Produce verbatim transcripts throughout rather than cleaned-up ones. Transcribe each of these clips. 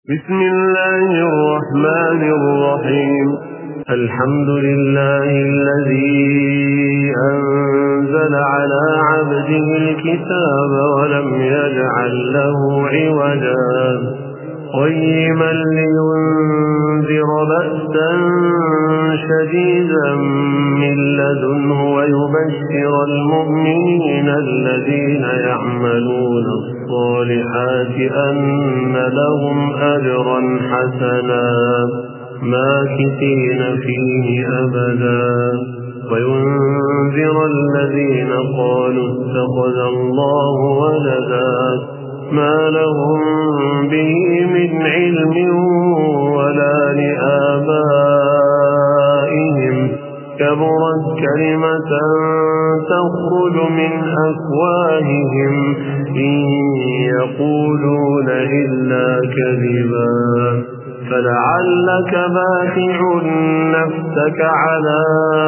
بسم الله الرحمن الرحيم. الحمد لله الذي أنزل على عبده الكتاب ولم يجعل له عوجا قيما لينذر بأسا شديدا من لدنه ويبشر المؤمنين الذين يعملون الصالحات أن لهم أجرا حسنا ماكثين فيه أبدا وينذر الذين قالوا اتخذ الله ولدا ما لهم به من علم ولا لآبائهم كبرت كلمة تخرج من أفواههم إن يقولون إلا كذبا فلعلك باخع نفسك على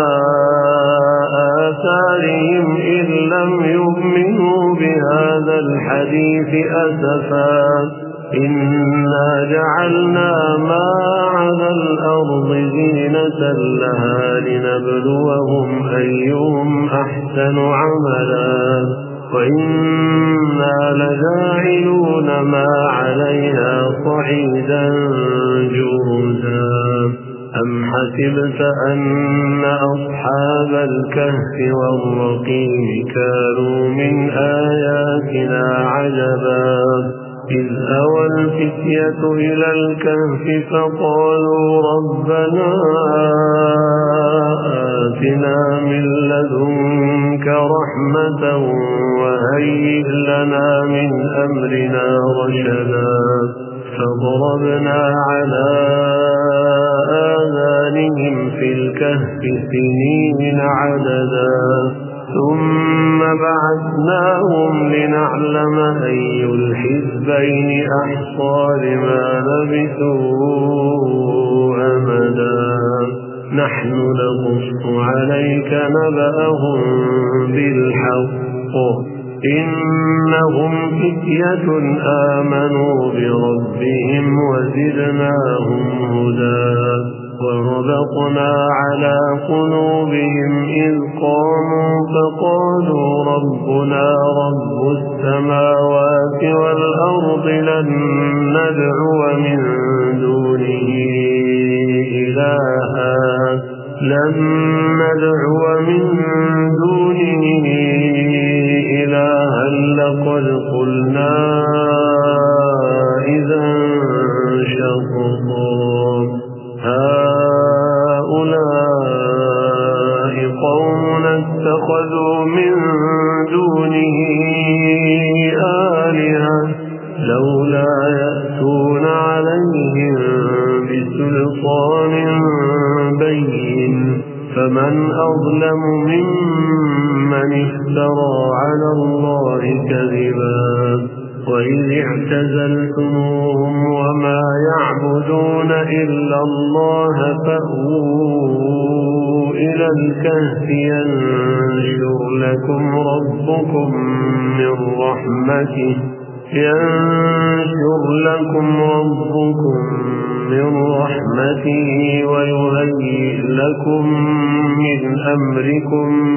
آثارهم إن لم يؤمنوا بهذا الحديث أسفا إنا جعلنا ما على الأرض زينة لها لنبلوهم أيهم أحسن عملا وإنا لجاعلون ما عليها صعيدا جرزا أم حسبت أن أصحاب الكهف والرقيم كانوا من آياتنا عجبا إذ أوى الفتية إلى الكهف فقالوا ربنا آتنا من لدنك رحمة وهيئ لنا من أمرنا رشدا فضربنا على آذانهم في الكهف سنين عددا ثم بعثناهم لنعلم أي الحزبين أحصى لما لبثوا أمدا نحن نقص عليك نبأهم بالحق إنهم فتية آمنوا بربهم وزدناهم هدى وربطنا على قلوبهم إذ قاموا فقالوا ربنا رب السماوات والأرض لن ندعو من دونه إلها لن ندعو من دونه إلها لقد قلنا إذا شططا هؤلاء قوم اتخذوا من دونه آلهة لولا يأتون عليهم بسلطان بين فمن أظلم ممن افترى على الله كذبا وإذ اعتزلتموهم وما يعبدون إلا الله فأووا إلى الكهف ينشر لكم ربكم من رحمته ينشر لكم ربكم من رحمته ويهيئ لكم من أمركم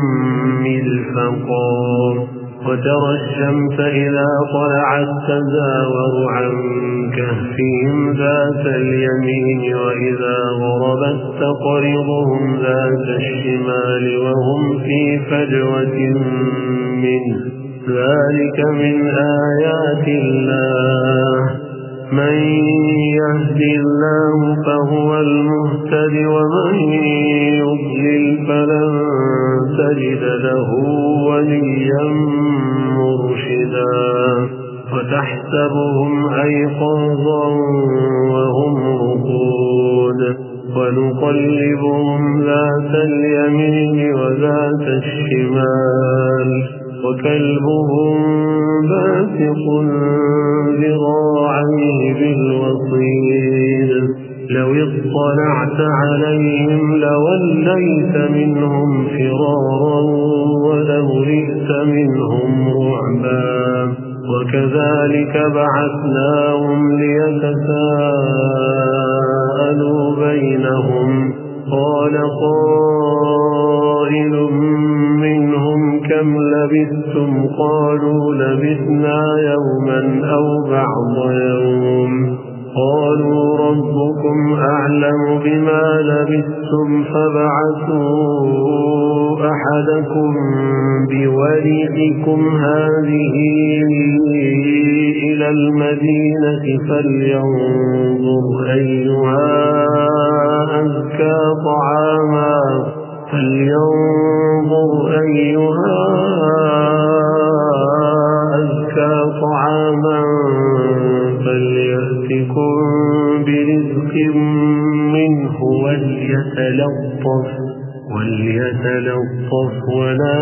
مرفقا وترى الشمس إذا طلعت تزاور عن كهفهم ذات اليمين وإذا غربت تقرضهم ذات الشمال وهم في فجوة منه ذلك من آيات الله من يهد الله فهو المهتد ومن يضلل فلن تجد له وليا مرشدا وتحسبهم أيقاظا وهم رقود ونقلبهم ذات اليمين وذات الشمال وكلبهم باسط ذراعيه بالوصيد لو اطلعت عليهم لوليت منهم فرارا ولملئت منهم رعبا وكذلك بعثناهم ليتساءلوا بينهم قال قائل منهم كم لبثتم قالوا لبثنا يوما أو بعض يوم قالوا ربكم أعلم بما لبثتم فابعثوا أحدكم بورقكم هذه إلى المدينة فلينظر أيها أزكى طعاما فلينظر أيها أزكى طعاما فليأتكم برزق منه وليتلطف وليتلطف ولا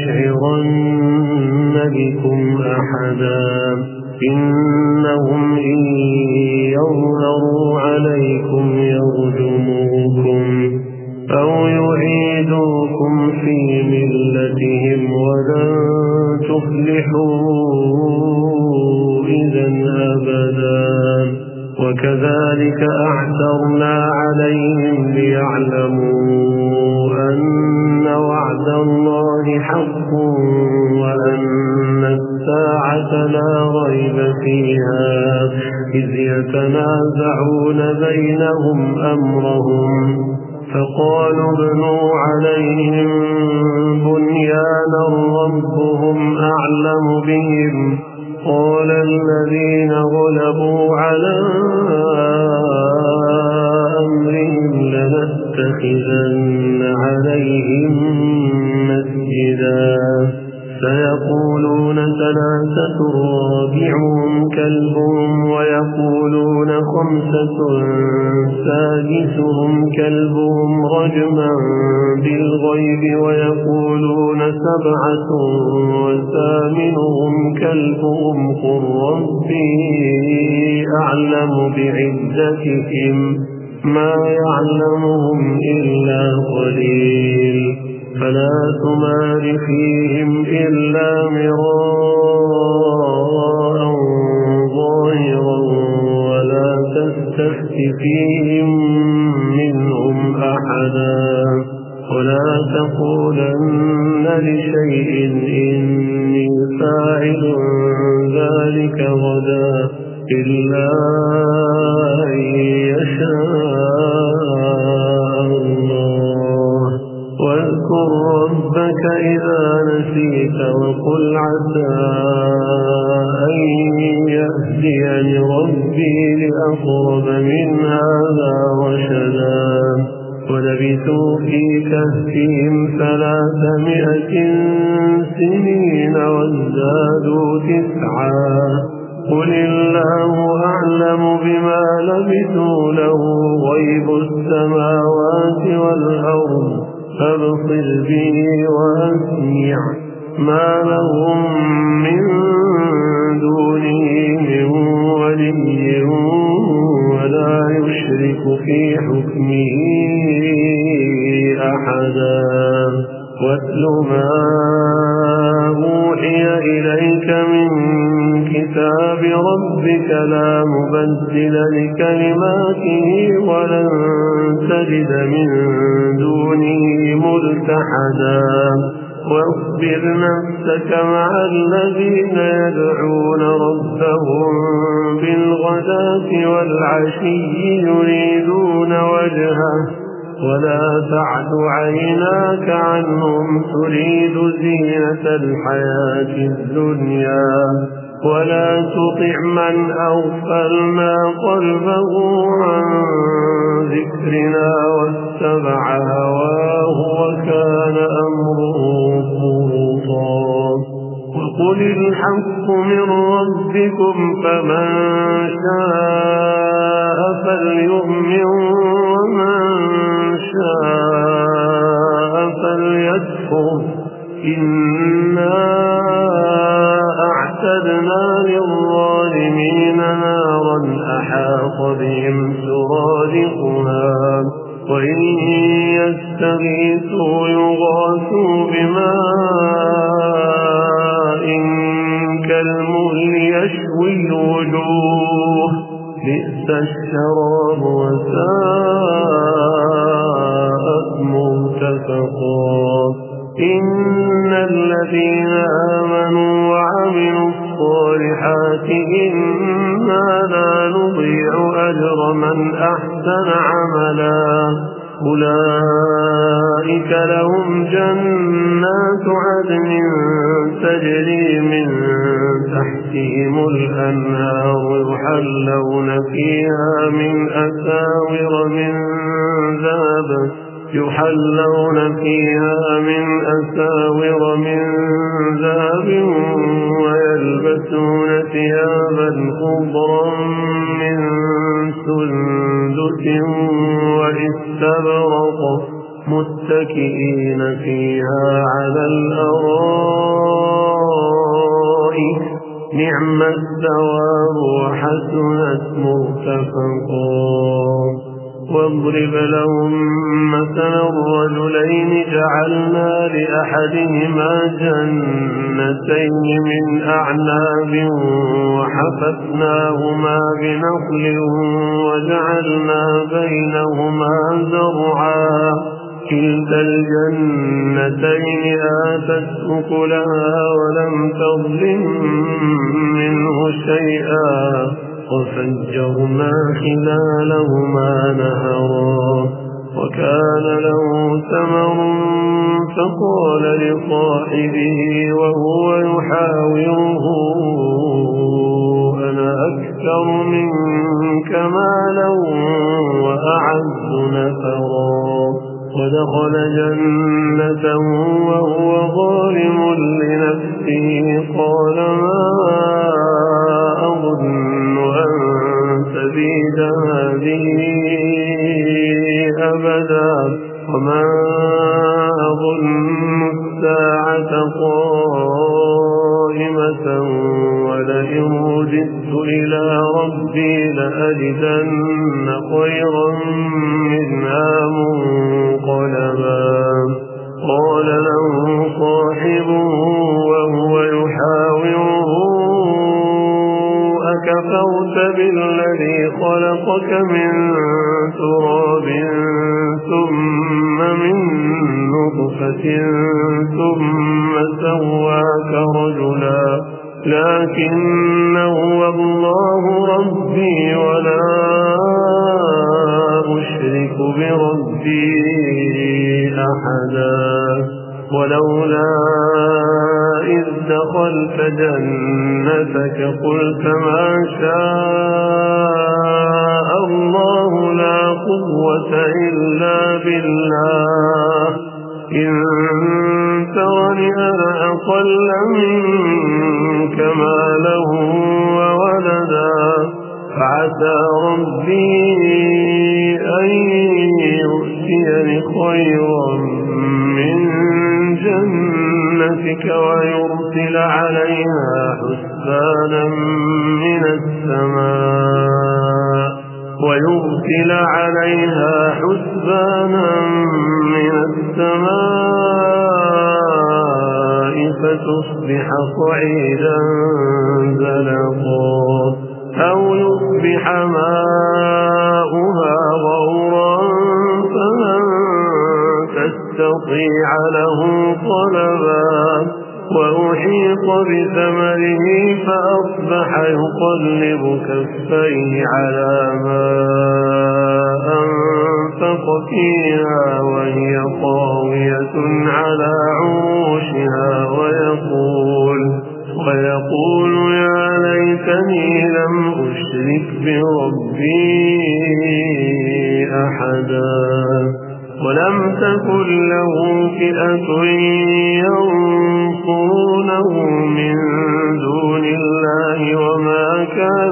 يشعرن بكم أحدا إنهم إن يظهروا عليكم يرجموكم أو يعيدوكم في ملتهم ولن تفلحوا إذا أبدا وكذلك أعثرنا عليهم ليعلموا أن وعد الله حق وأن الساعة لا ريب فيها إذ يتنازعون بينهم أمرهم فقالوا ابنوا عليهم بنيانا ربهم أعلم بهم قال الذين غلبوا على أمرهم لنتخذن عليهم مسجدا سيقولون ثلاثة رابعهم كلبهم ويقولون خمسة سادسهم كلبهم رجما بالغيب ويقولون سبعة وثامنهم كلبهم قل ربي أعلم بعدتهم ما يعلمهم إلا قليل فلا تمار فيهم إلا مراء ظاهرا ولا تستفت فيهم منهم أحدا ولا تقولن لشيء إني فاعل ذلك غدا إلا أن يشاء الله واذكر ربك إذا نسيت وقل عسى أن يهديني ربي لأقرب من هذا رشدا ولبثوا في كهفهم ثلاثمائة سنين وازدادوا تسعا قل الله أعلم بما لبثوا له غيب السماوات والأرض فابصر به وأسمع ما لهم من دونه من ولي ولا يشرك في حكمه أحدا واتل ما أوحي إليك من كتاب ربك لا مبدل لكلماته ولن تجد من دونه ملتحدا واصبر نفسك مع الذين يدعون ربهم بالغداة والعشي يريدون وجهه ولا تعد عيناك عنهم تريد زينة الحياة الدنيا ولا تطع من أغفلنا قلبه عن ذكرنا واتبع هواه وكان أمره فرطا وقل الحق من ربكم فمن شاء فليؤمن ومن شاء فليكفر إنا أعتدنا للظالمين نارا أحاط بهم سرادقها وإن يستغيثوا يغاثوا بماء كالمهل الوجوه بئس الشراب وساءت مرتفقا إن الذين آمنوا وعملوا الصالحات إنا لا نضيع أجر من أحسن عملا أولئك لهم جنات عدن تجري من تحتهم الأنهار يحلون فيها من أساور من ذهب يحلون فيها من أساور من ذهب ويلبسون ثيابا خضرا من سندس واستبرق متكئين فيها على الأرائك نعم الثواب وحسنت مرتفقا واضرب لهم مثلا الرجلين جعلنا لأحدهما جنتين من أعناب وحففناهما بنخل وجعلنا بينهما زرعا كلتا الجنتين آتت أكلها ولم تظلم منه شيئا وفجرنا خلالهما نهرا وكان له ثمر فقال لصاحبه وهو يحاوره أنا أكثر منك مالا وأعز نفرا ودخل جنته وهو ظالم لنفسه قال ما أظن أن تبيد هذه أبدا وما أظن الساعة قائمة ولئن رددت إلى ربي لأجدن خيرا منها منقلبا قال له صاحبه وهو يحاوره أكفرت بالذي خلقك من تراب ثم من نطفة ثم سواك رجلا لكن هو الله ربي ولا أشرك بربي أحدا ولولا إذ دخلت جنتك قلت ما شاء الله لا قوة إلا بالله إن ترني أنا أقل منك مالا وولدا فعسى ربي أن يؤتيني خيرا من جنتك ويرسل عليها حسبانا من السماء ويرسل عليها حسبانا من السماء فتصبح صعيدا زلقا أو يصبح ماؤها غورا فلن تستطيع له طلبا وأحيط بثمره فأصبح يقلب كفيه على ما أنفق فيها وهي خاوية على عروشها ويقول ويقول يا ليتني لم أشرك بربي أحدا ولم تكن له فئة ينصرونه من دون الله وما كان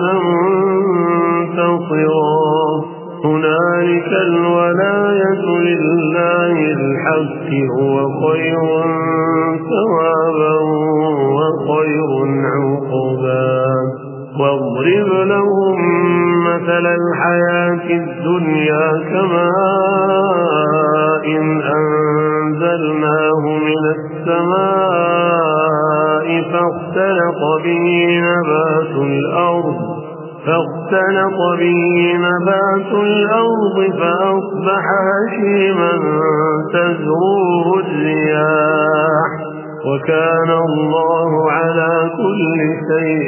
منتصرا هنالك الولاية لله الحق هو خير ثوابا وخير عقبا واضرب لهم مثل الحياة الدنيا كماء إن أنزلناه من السماء فاختلط به نبات الأرض فاختلط به نبات الأرض فأصبح هشيما تذروه الرياح وكان الله على كل شيء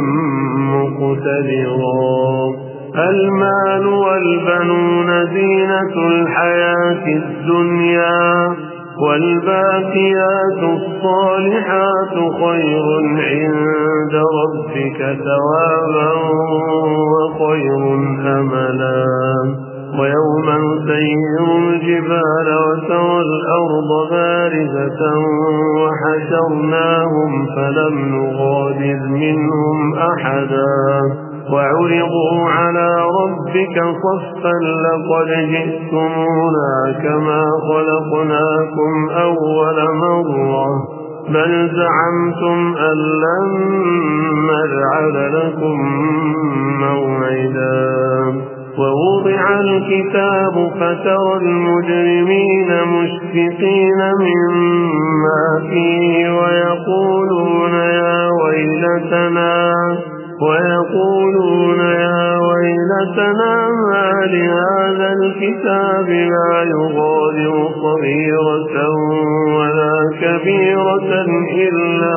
مقتدرا. المال والبنون زينة الحياة الدنيا والباقيات الصالحات خير عند ربك ثوابا وخير أملا. ويوم نسير الجبال وترى الأرض بارزة وحشرناهم فلم نغادر منهم أحدا وعرضوا على ربك صفا لقد جئتمونا كما خلقناكم أول مرة بل زعمتم أن لن نجعل لكم موعدا. ووضع الكتاب فترى المجرمين مشفقين مما فيه ويقولون يا ويلتنا ويقولون يا ويلتنا ما لهذا الكتاب لا يغادر صغيرة ولا كبيرة إلا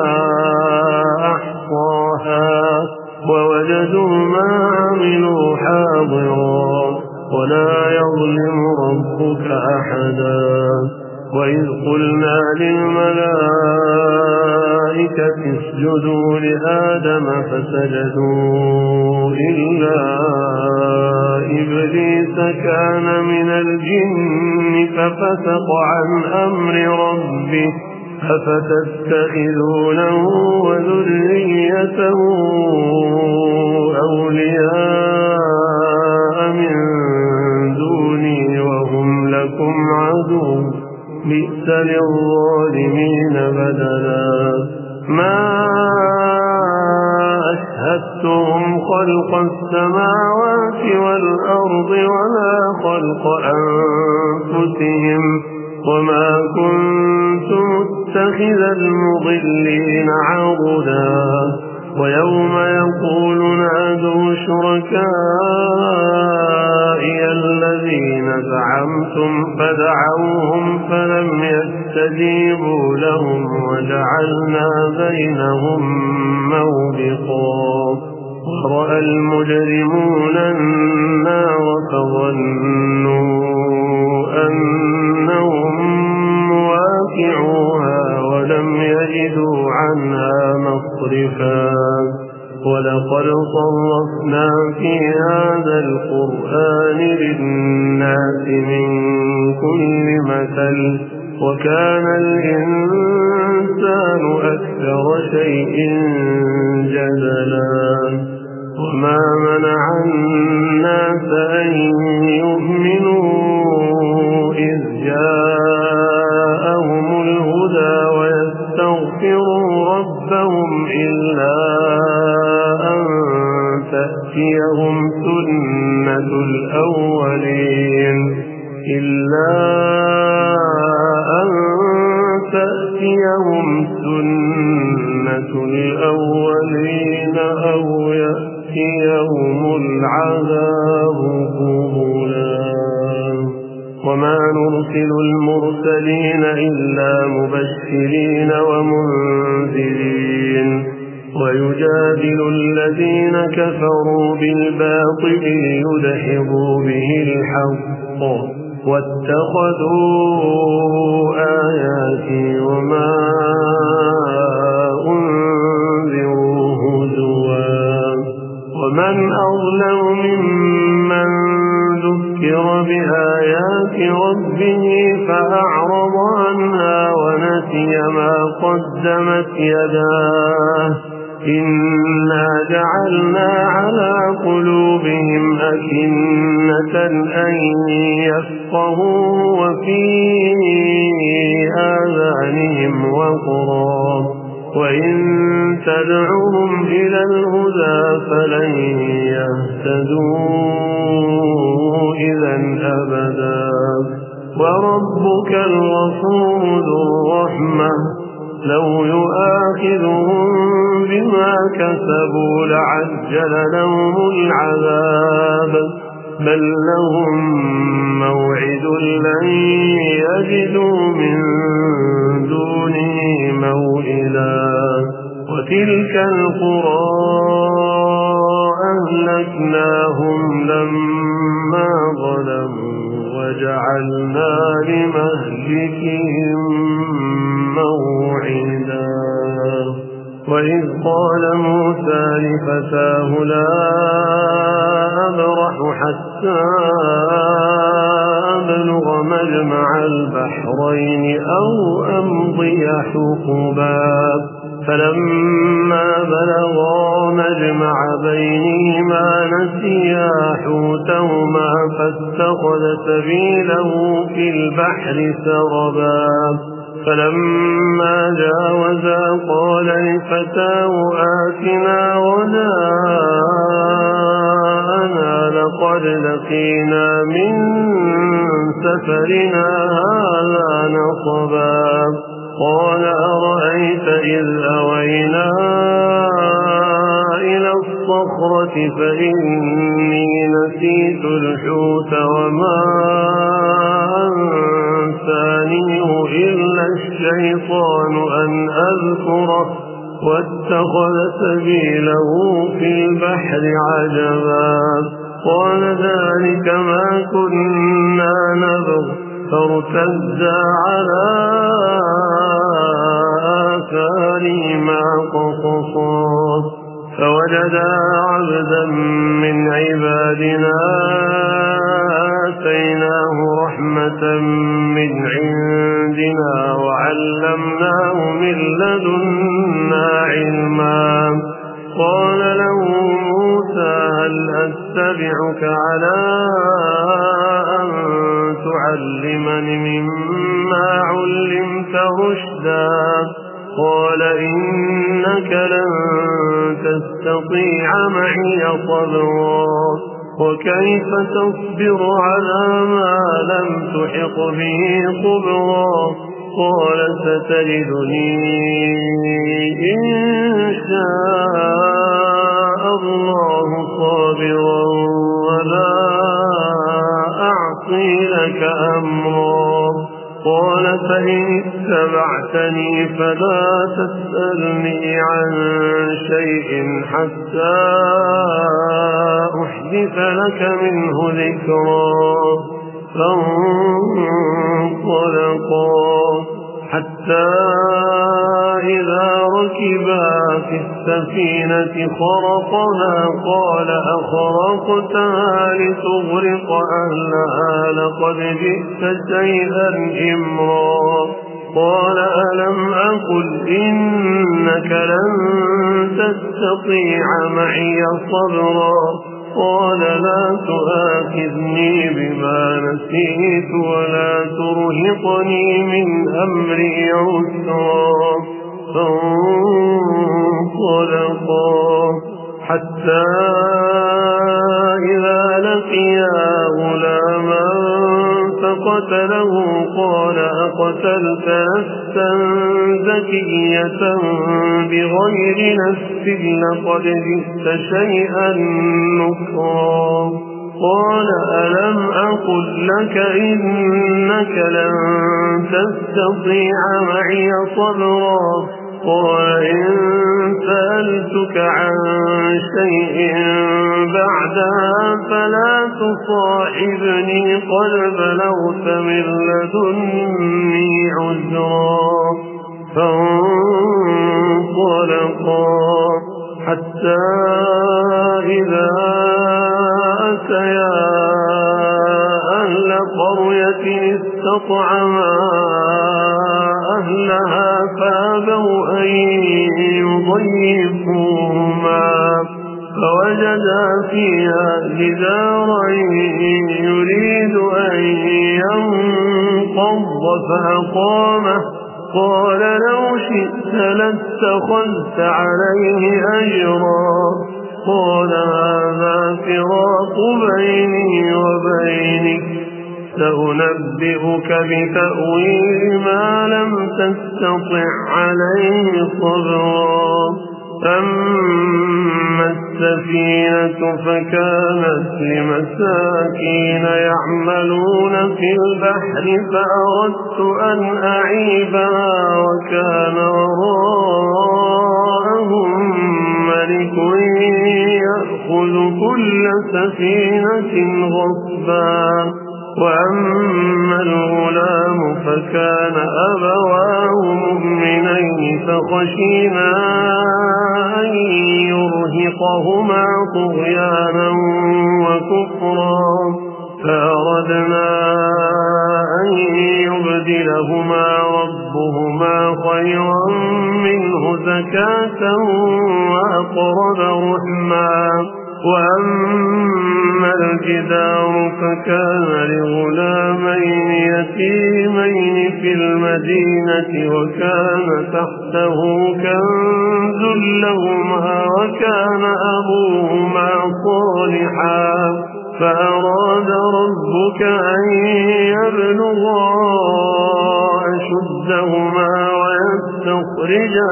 أحصاها ووجدوا ما عملوا حاضرا ولا يظلم ربك أحدا. وإذ قلنا للملائكة اسجدوا لآدم فسجدوا إلا إبليس كان من الجن ففسق عن أمر ربه أفتتخذونه وذريته أولياء من دوني وهم لكم عدو بئس للظالمين بدلا. ما أشهدتهم خلق السماوات والأرض ولا خلق أنفسهم وما كنت متخذ المضلين عضدا. ويوم يقول نادوا شركائي الذين زعمتم فدعوهم فلم يستجيبوا لهم وجعلنا بينهم موبقا. ورأى المجرمون النار فظنوا أنهم مواقعوها ولم يجدوا عنها مصرفا. ولقد صرفنا في هذا القرآن للناس من كل مثل وكان الإنسان أكثر شيء جدلا. وما منع الناس أن يؤمنوا إذ جاءهم الهدى ويستغفروا ربهم إلا أن تأتيهم سنة الأولين إلا أن تأتيهم سنة الأولين أو يأتيهم العذاب قبلا. وما نرسل المرسلين إلا مبشرين ومنذرين ويجادل الذين كفروا بالباطل ليدحضوا به الحق واتخذوا آياتي وما أنذروا هزوا. ومن أظلم ممن ذكر بآيات ربه فأعرض عنها ونسي ما قدمت يداه إنا جعلنا على قلوبهم أكنة أن يفقهوا وفي آذانهم وقرا وإن تدعوهم إلى الهدى فلن يهتدوا إذا أبدا. وربك الغفور ذو الرحمة لو يؤاخذهم عجل لهم العذاب بل لهم موعد لن يجدوا من دونه موئلا وتلك القرى أهلكناهم لما ظلموا وجعلنا لمهلكهم موعدا وإذ قال موسى لفتاه لا أبرح حتى أبلغ مجمع البحرين أو أمضي حقبا فلما بلغا مجمع بينهما نسيا حوتهما فاتخذ سبيله في البحر سربا فلما جاوزا قال لفتاه آتنا غداءنا لقد لقينا من سفرنا هذا نصبا قال أرأيت إذ أوينا إلى الصخرة فإني نسيت الحوت وما أنسانيه إلا الشيطان أن أذكره واتخذ سبيله في البحر عجبا قال ذلك ما كنا نبغ فارتدا على آثارهما قصصا فوجدا عبدا من عبادنا آتيناه رحمة من عندنا وعلمناه من لدنا علما قال له موسى هل أتبعك على أن تعلمني مما علمت رشدا قال إنك لن تستطيع معي صبرا وكيف تصبر على ما لم تحط به خبرا قال ستجدني إن شاء الله صابرا ولا أعصي لك أمرا قال فإن اتبعتني فلا تسألني عن شيء حتى أحدث لك منه ذكرا فانطلقا حتى إذا ركبا في السفينة خرقها قال أخرقتها لتغرق أهلها لقد جئت شيئا إمرا قال ألم أقل إنك لن تستطيع معي صبرا قال لا تؤاخذني بما نسيت ولا ترهقني من أمري عسرا فانطلقا حتى إذا لقيا غلاما فقتله قال أقتلت نفسا زكية بغير نفس لقد جئت شيئا نكرا قال ألم أقل لك إنك لن تستطيع معي صبرا قال إن سألتك عن شيء بعدها فلا تصاحبني قد بلغت من لدني عذرا فانطلقا حتى إذا أتيا أهل قرية استطعما أهلها فابوا أن يضيفوهما فوجدا فيها جدارا يريد أن ينقض فأقامه قال لو شئت لاتخذت عليه أجرا قال هذا فراق بيني وبينك سأنبئك بتأويل ما لم تستطع عليه صبرا أما السفينة فكانت لمساكين يعملون في البحر فأردت أن أعيبها وكان وراءهم ملك يأخذ كل سفينة غصبا. وأما الغلام فكان أبواه مؤمنين فخشينا أن يرهقهما طغيانا وكفرا فأردنا أن يبدلهما ربهما خيرا منه زكاة وأقرب رحما. وأما الجدار فكان لغلامين يتيمين في المدينة وكان تحته كنز لهما وكان أبوهما صالحا فأراد ربك أن يبلغا أشدهما ويستخرجا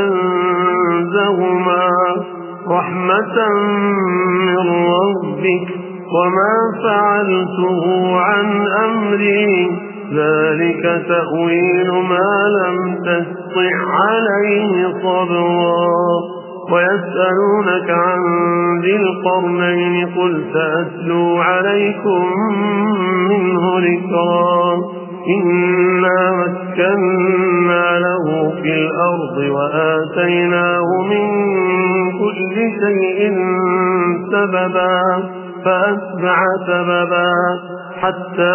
كنزهما رحمة من ربك وما فعلته عن أمري ذلك تأويل ما لم تستطع عليه صبرا. ويسألونك عن ذي القرنين قل سأتلو عليكم منه ذكرا. إنا مكنا له في الأرض وآتيناه من كل شيء سببا فأتبع سببا حتى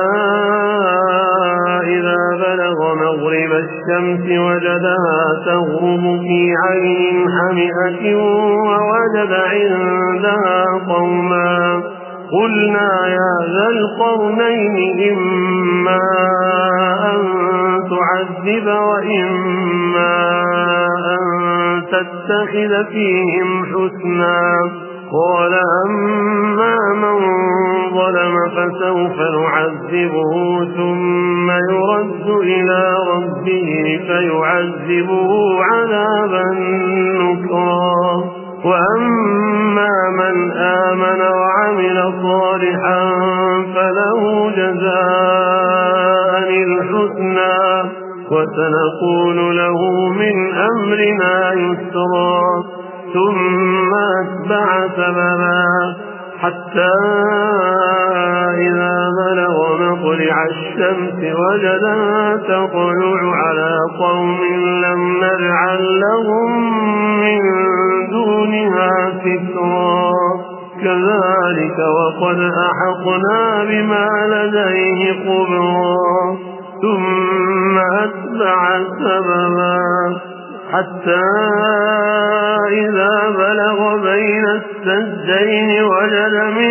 إذا بلغ مغرب الشمس وجدها تغرب في عين حمئة ووجد عندها قوما قلنا يا ذا القرنين إما أن تعذب وإما أن تتخذ فيهم حسنا. قال أما من ظلم فسوف نعذبه ثم يرد إلى ربه فيعذبه عذابا نكرا. وأما من آمن وعمل صالحا فله جزاء الحسنى وسنقول له من أمرنا يسرا. ثم أتبع سببا حتى إذا بلغ مطلع الشمس وجدها تطلع على قوم لم نجعل لهم من دونها سترا. كذلك وقد أحطنا بما لديه خبرا. ثم أتبع سببا حتى إذا بلغ بين السدين وجد من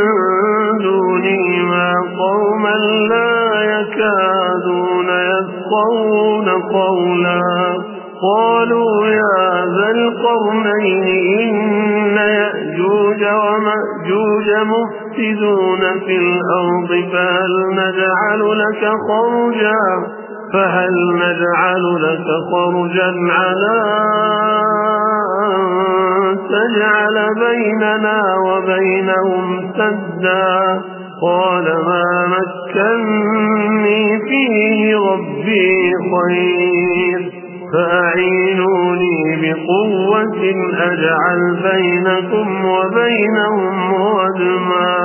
دونهما قوما لا يكادون يفقهون قولا. قالوا يا ذا القرنين إن يأجوج ومأجوج مفسدون في الأرض فهل نجعل لك خرجا فهل نجعل لك خرجا على أن تجعل بيننا وبينهم سدا. قال ما مكنني فيه ربي خير فأعينوني بقوة أجعل بينكم وبينهم ردما.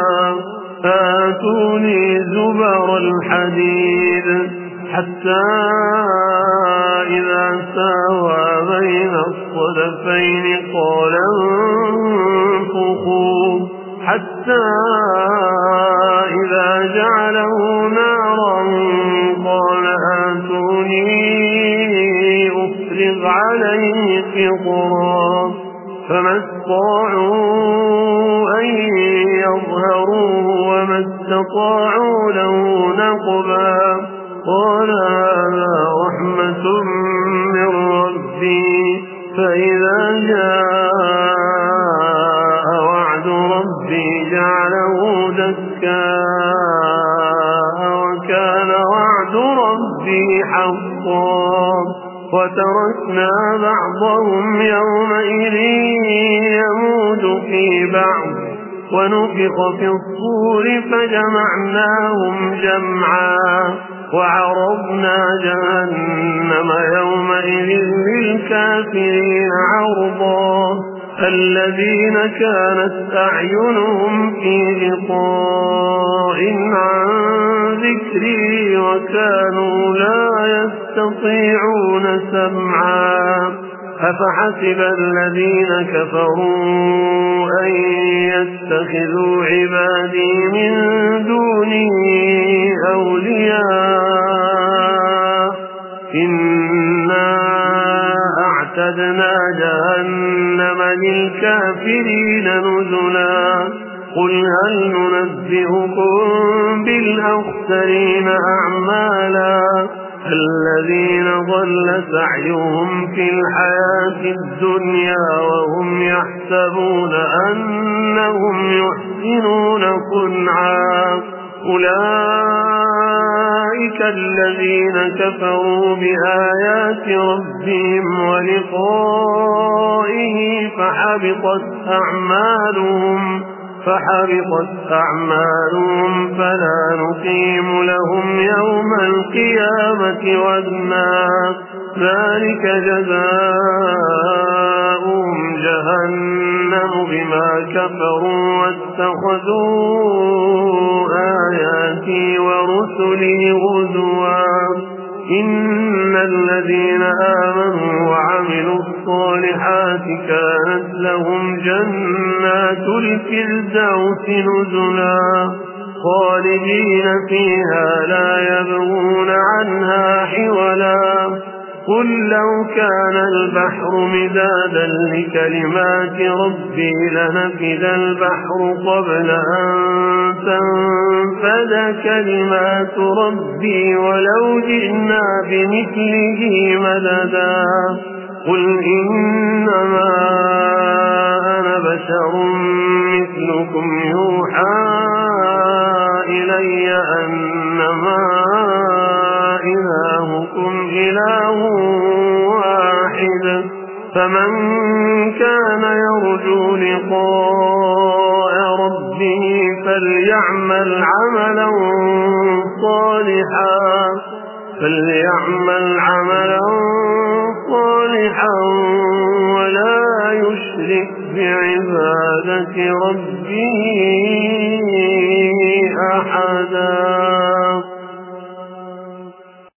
آتوني زبر الحديد حتى إذا ساوى بين الصدفين قال انفخوا حتى إذا جعله نارا قال آتوني أفرغ عليه قطرا. فما استطاعوا أن يظهروه وما استطاعوا له نقبا. قال هذا رحمة من ربي فإذا جاء وعد ربي جعله دكا وكان وعد ربي حقا. وتركنا بعضهم يومئذ يموج في بعض ونفخ في الصور فجمعناهم جمعا وعرضنا جهنم يومئذ للكافرين عرضا الذين كانت أعينهم في غطاء عن ذكري وكانوا لا يستطيعون سمعا أفحسب الذين كفروا أن يتخذوا عبادي من دوني أولياء إنا أعتدنا جهنم للكافرين نزلا قل هل ننبئكم بالأخسرين أعمالا الذين ضل سعيهم في الحياة الدنيا وهم يحسبون أنهم يحسنون صنعا أولئك الذين كفروا بآيات ربهم ولقائه فحبطت أعمالهم فحبطت أعمالهم فلا نقيم لهم يوم القيامة وزنا ذلك جزاؤهم جهنم بما كفروا واتخذوا آياتي ورسلي هزوا إن الذين آمنوا وعملوا الصالحات كانت لهم جنات الفردوس نزلا خالدين فيها لا يبغون عنها حولا قل لو كان البحر مدادا لكلمات ربي لنفد البحر قبل أن تنفد كلمات ربي ولو جئنا بمثله مددا قل إنما أنا بشر مثلكم يوحى إلي أنما إلهكم إله واحد فمن كان يرجو لقاء ربه فليعمل عملا صالحا فليعمل عملا صالحا ولا يشرك بعبادة ربه